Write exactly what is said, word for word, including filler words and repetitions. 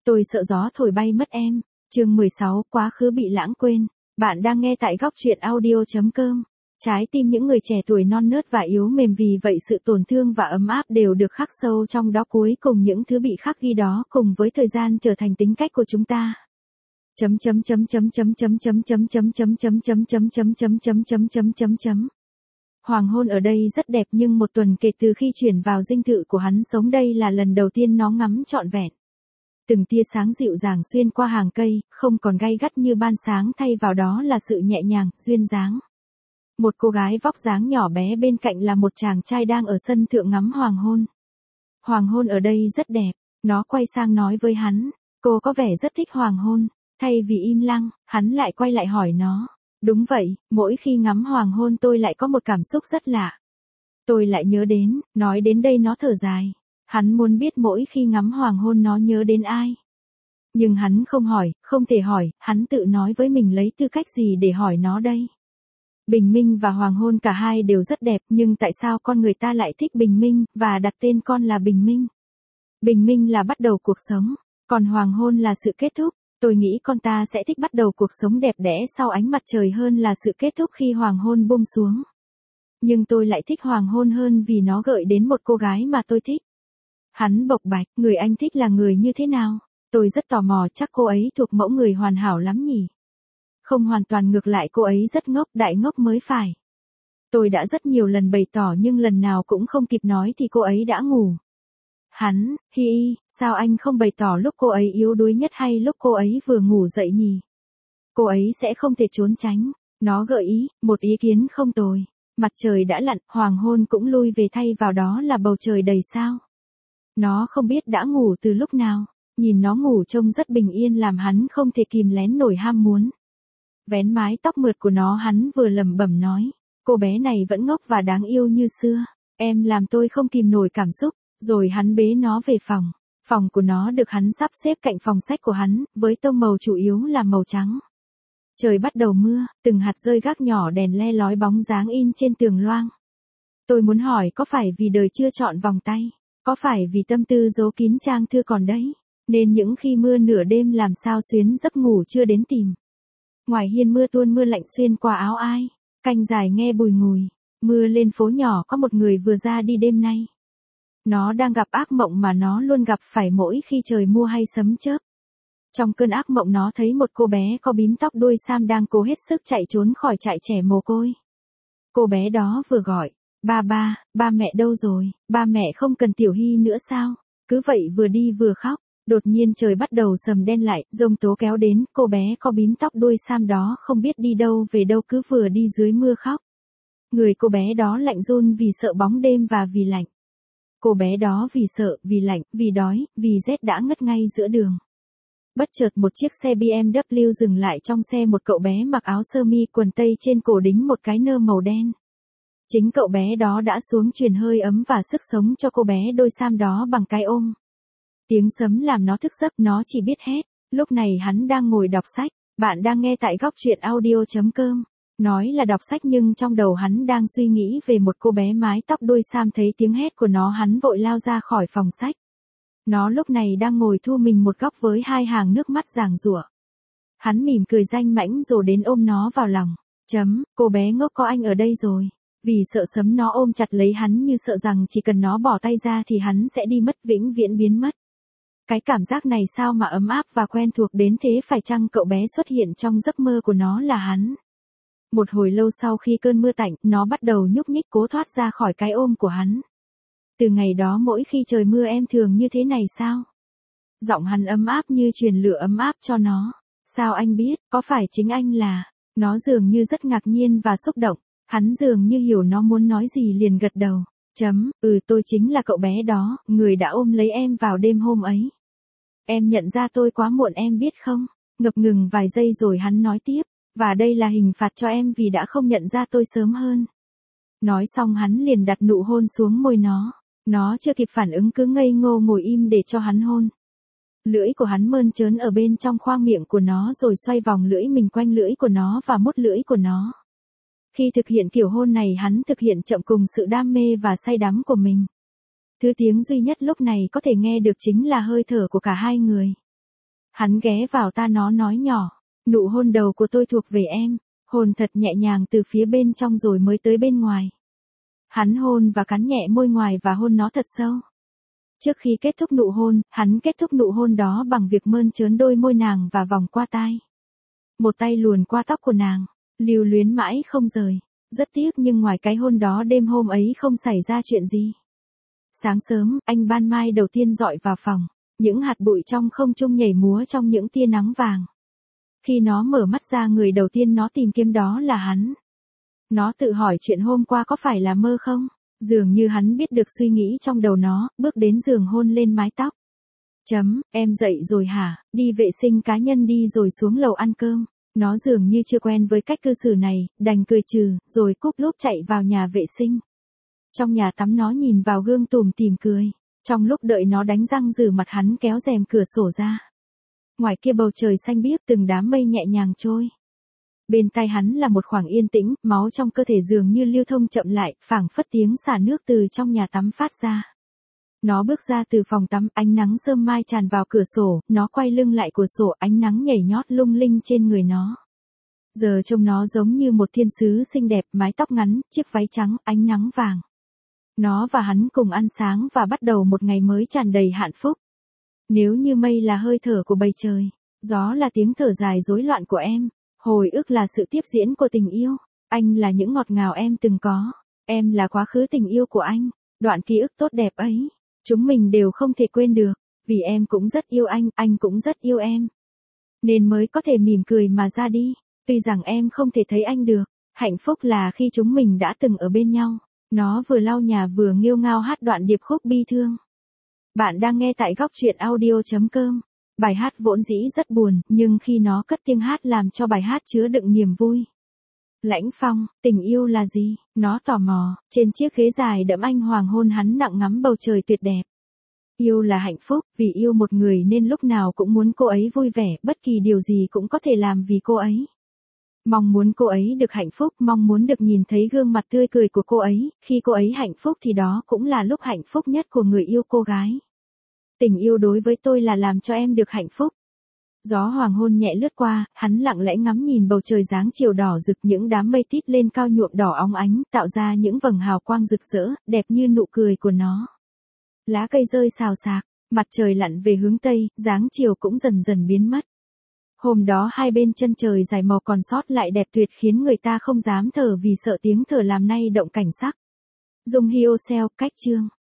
Tôi sợ gió thổi bay mất em. Chương mười sáu, quá khứ bị lãng quên. Bạn đang nghe tại góc truyện audio chấm com. Trái tim những người trẻ tuổi non nớt và yếu mềm, vì vậy sự tổn thương và ấm áp đều được khắc sâu trong đó, cuối cùng những thứ bị khắc ghi đó cùng với thời gian trở thành tính cách của chúng ta. Chấm chấm chấm chấm chấm chấm chấm chấm chấm chấm chấm chấm chấm chấm chấm chấm chấm chấm chấm chấm. Hoàng hôn ở đây rất đẹp, nhưng một tuần kể từ khi chuyển vào dinh thự của hắn sống, đây là lần đầu tiên nó ngắm trọn vẹn. Từng tia sáng dịu dàng xuyên qua hàng cây, không còn gay gắt như ban sáng, thay vào đó là sự nhẹ nhàng, duyên dáng. Một cô gái vóc dáng nhỏ bé bên cạnh là một chàng trai đang ở sân thượng ngắm hoàng hôn. Hoàng hôn ở đây rất đẹp, nó quay sang nói với hắn, cô có vẻ rất thích hoàng hôn. Thay vì im lặng, hắn lại quay lại hỏi nó. Đúng vậy, mỗi khi ngắm hoàng hôn tôi lại có một cảm xúc rất lạ. Tôi lại nhớ đến, nói đến đây nó thở dài. Hắn muốn biết mỗi khi ngắm hoàng hôn nó nhớ đến ai. Nhưng hắn không hỏi, không thể hỏi, hắn tự nói với mình lấy tư cách gì để hỏi nó đây. Bình minh và hoàng hôn cả hai đều rất đẹp, nhưng tại sao con người ta lại thích bình minh, và đặt tên con là bình minh? Bình minh là bắt đầu cuộc sống, còn hoàng hôn là sự kết thúc. Tôi nghĩ con ta sẽ thích bắt đầu cuộc sống đẹp đẽ sau ánh mặt trời hơn là sự kết thúc khi hoàng hôn buông xuống. Nhưng tôi lại thích hoàng hôn hơn vì nó gợi đến một cô gái mà tôi thích. Hắn bộc bạch, người anh thích là người như thế nào? Tôi rất tò mò, chắc cô ấy thuộc mẫu người hoàn hảo lắm nhỉ? Không hoàn toàn, ngược lại cô ấy rất ngốc, đại ngốc mới phải. Tôi đã rất nhiều lần bày tỏ nhưng lần nào cũng không kịp nói thì cô ấy đã ngủ. Hắn, hi, sao anh không bày tỏ lúc cô ấy yếu đuối nhất hay lúc cô ấy vừa ngủ dậy nhỉ? Cô ấy sẽ không thể trốn tránh. Nó gợi ý, một ý kiến không tồi. Mặt trời đã lặn, hoàng hôn cũng lui về, thay vào đó là bầu trời đầy sao. Nó không biết đã ngủ từ lúc nào. Nhìn nó ngủ trông rất bình yên làm hắn không thể kìm nén nổi ham muốn. Vén mái tóc mượt của nó, hắn vừa lẩm bẩm nói. Cô bé này vẫn ngốc và đáng yêu như xưa. Em làm tôi không kìm nổi cảm xúc. Rồi hắn bế nó về phòng. Phòng của nó được hắn sắp xếp cạnh phòng sách của hắn, với tông màu chủ yếu là màu trắng. Trời bắt đầu mưa, từng hạt rơi gác nhỏ đèn le lói bóng dáng in trên tường loang. Tôi muốn hỏi, có phải vì đời chưa chọn vòng tay? Có phải vì tâm tư giấu kín trang thư còn đấy? Nên những khi mưa nửa đêm làm sao xuyến giấc ngủ chưa đến tìm. Ngoài hiên mưa tuôn, mưa lạnh xuyên qua áo ai. Canh dài nghe bùi ngùi. Mưa lên phố nhỏ, có một người vừa ra đi đêm nay. Nó đang gặp ác mộng mà nó luôn gặp phải mỗi khi trời mưa hay sấm chớp. Trong cơn ác mộng nó thấy một cô bé có bím tóc đuôi sam đang cố hết sức chạy trốn khỏi trại trẻ mồ côi. Cô bé đó vừa gọi, ba ba, ba mẹ đâu rồi, ba mẹ không cần Tiểu Hy nữa sao? Cứ vậy vừa đi vừa khóc. Đột nhiên trời bắt đầu sầm đen lại, giông tố kéo đến, cô bé có bím tóc đuôi sam đó không biết đi đâu về đâu, cứ vừa đi dưới mưa khóc. Người cô bé đó lạnh run vì sợ bóng đêm và vì lạnh. Cô bé đó vì sợ, vì lạnh, vì đói, vì rét đã ngất ngay giữa đường. Bất chợt một chiếc xe bê em vê dừng lại, trong xe một cậu bé mặc áo sơ mi quần tây, trên cổ đính một cái nơ màu đen. Chính cậu bé đó đã xuống truyền hơi ấm và sức sống cho cô bé đôi sam đó bằng cái ôm. Tiếng sấm làm nó thức giấc, nó chỉ biết hét. Lúc này hắn đang ngồi đọc sách. Bạn đang nghe tại góc truyện audio chấm com. Nói là đọc sách nhưng trong đầu hắn đang suy nghĩ về một cô bé mái tóc đuôi sam. Thấy tiếng hét của nó, hắn vội lao ra khỏi phòng sách. Nó lúc này đang ngồi thu mình một góc với hai hàng nước mắt giằng giụa. Hắn mỉm cười danh mãnh rồi đến ôm nó vào lòng. Chấm, cô bé ngốc, có anh ở đây rồi. Vì sợ sấm nó ôm chặt lấy hắn như sợ rằng chỉ cần nó bỏ tay ra thì hắn sẽ đi mất, vĩnh viễn biến mất. Cái cảm giác này sao mà ấm áp và quen thuộc đến thế, phải chăng cậu bé xuất hiện trong giấc mơ của nó là hắn? Một hồi lâu sau khi cơn mưa tạnh, nó bắt đầu nhúc nhích cố thoát ra khỏi cái ôm của hắn. Từ ngày đó mỗi khi trời mưa em thường như thế này sao? Giọng hắn ấm áp như truyền lửa ấm áp cho nó. Sao anh biết, có phải chính anh là? Nó dường như rất ngạc nhiên và xúc động. Hắn dường như hiểu nó muốn nói gì liền gật đầu. Chấm, ừ tôi chính là cậu bé đó, người đã ôm lấy em vào đêm hôm ấy. Em nhận ra tôi quá muộn em biết không? Ngập ngừng vài giây rồi hắn nói tiếp. Và đây là hình phạt cho em vì đã không nhận ra tôi sớm hơn. Nói xong hắn liền đặt nụ hôn xuống môi nó. Nó chưa kịp phản ứng cứ ngây ngô ngồi im để cho hắn hôn. Lưỡi của hắn mơn trớn ở bên trong khoang miệng của nó rồi xoay vòng lưỡi mình quanh lưỡi của nó và mút lưỡi của nó. Khi thực hiện kiểu hôn này hắn thực hiện chậm cùng sự đam mê và say đắm của mình. Thứ tiếng duy nhất lúc này có thể nghe được chính là hơi thở của cả hai người. Hắn ghé vào ta nó nói nhỏ, nụ hôn đầu của tôi thuộc về em, hôn thật nhẹ nhàng từ phía bên trong rồi mới tới bên ngoài. Hắn hôn và cắn nhẹ môi ngoài và hôn nó thật sâu. Trước khi kết thúc nụ hôn, hắn kết thúc nụ hôn đó bằng việc mơn trớn đôi môi nàng và vòng qua tai. Một tay luồn qua tóc của nàng, lưu luyến mãi không rời. Rất tiếc nhưng ngoài cái hôn đó đêm hôm ấy không xảy ra chuyện gì. Sáng sớm, ánh ban mai đầu tiên dọi vào phòng, những hạt bụi trong không trung nhảy múa trong những tia nắng vàng. Khi nó mở mắt ra người đầu tiên nó tìm kiếm đó là hắn. Nó tự hỏi chuyện hôm qua có phải là mơ không? Dường như hắn biết được suy nghĩ trong đầu nó, bước đến giường hôn lên mái tóc. Chấm, em dậy rồi hả, đi vệ sinh cá nhân đi rồi xuống lầu ăn cơm. Nó dường như chưa quen với cách cư xử này, đành cười trừ, rồi cúp lúp chạy vào nhà vệ sinh. Trong nhà tắm nó nhìn vào gương tủm tỉm cười. Trong lúc đợi nó đánh răng rửa mặt hắn kéo rèm cửa sổ ra. Ngoài kia bầu trời xanh biếc từng đám mây nhẹ nhàng trôi. Bên tai hắn là một khoảng yên tĩnh, máu trong cơ thể dường như lưu thông chậm lại, phảng phất tiếng xả nước từ trong nhà tắm phát ra. Nó bước ra từ phòng tắm, ánh nắng sớm mai tràn vào cửa sổ, nó quay lưng lại cửa sổ, ánh nắng nhảy nhót lung linh trên người nó. Giờ trông nó giống như một thiên sứ xinh đẹp, mái tóc ngắn, chiếc váy trắng, ánh nắng vàng. Nó và hắn cùng ăn sáng và bắt đầu một ngày mới tràn đầy hạnh phúc. Nếu như mây là hơi thở của bầu trời, gió là tiếng thở dài rối loạn của em, hồi ức là sự tiếp diễn của tình yêu, anh là những ngọt ngào em từng có, em là quá khứ tình yêu của anh, đoạn ký ức tốt đẹp ấy, chúng mình đều không thể quên được, vì em cũng rất yêu anh, anh cũng rất yêu em. Nên mới có thể mỉm cười mà ra đi, tuy rằng em không thể thấy anh được, hạnh phúc là khi chúng mình đã từng ở bên nhau. Nó vừa lau nhà vừa nghêu ngao hát đoạn điệp khúc bi thương. Bạn đang nghe tại góc truyện audio chấm com. Bài hát vốn dĩ rất buồn, nhưng khi nó cất tiếng hát làm cho bài hát chứa đựng niềm vui. Lãnh Phong, tình yêu là gì? Nó tò mò, trên chiếc ghế dài đẫm anh hoàng hôn hắn nặng ngắm bầu trời tuyệt đẹp. Yêu là hạnh phúc, vì yêu một người nên lúc nào cũng muốn cô ấy vui vẻ, bất kỳ điều gì cũng có thể làm vì cô ấy. Mong muốn cô ấy được hạnh phúc, mong muốn được nhìn thấy gương mặt tươi cười của cô ấy, khi cô ấy hạnh phúc thì đó cũng là lúc hạnh phúc nhất của người yêu cô gái. Tình yêu đối với tôi là làm cho em được hạnh phúc. Gió hoàng hôn nhẹ lướt qua, hắn lặng lẽ ngắm nhìn bầu trời dáng chiều đỏ rực, những đám mây tít lên cao nhuộm đỏ óng ánh, tạo ra những vầng hào quang rực rỡ, đẹp như nụ cười của nó. Lá cây rơi xào xạc, mặt trời lặn về hướng tây, dáng chiều cũng dần dần biến mất. Hôm đó hai bên chân trời dài màu còn sót lại đẹp tuyệt khiến người ta không dám thở vì sợ tiếng thở làm nay động cảnh sắc. Dung Hyo Seo, cách chương.